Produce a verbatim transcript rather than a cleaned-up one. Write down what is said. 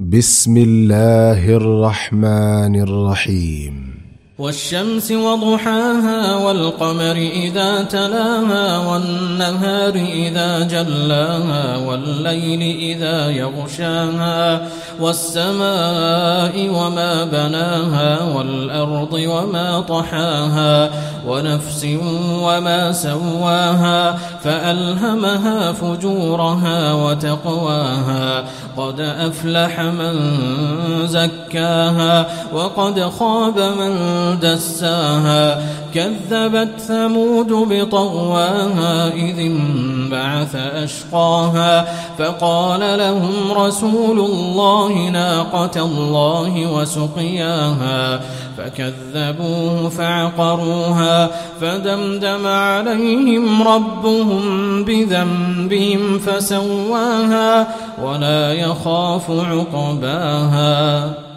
بسم الله الرحمن الرحيم والشمس وضحاها والقمر إذا تلاها والنهار إذا جلاها والليل إذا يغشاها والسماء وما بناها والأرض وما طحاها ونفس وما سواها فألهمها فجورها وتقواها قد أفلح من زكاها وقد خاب من دساها كذبت ثمود بطغواها إذ انبعث أشقاها فقال لهم رسول الله ناقة الله وسقياها فكذبوه فعقروها فدمدم عليهم ربهم بذنبهم فسواها ولا يخاف عقباها.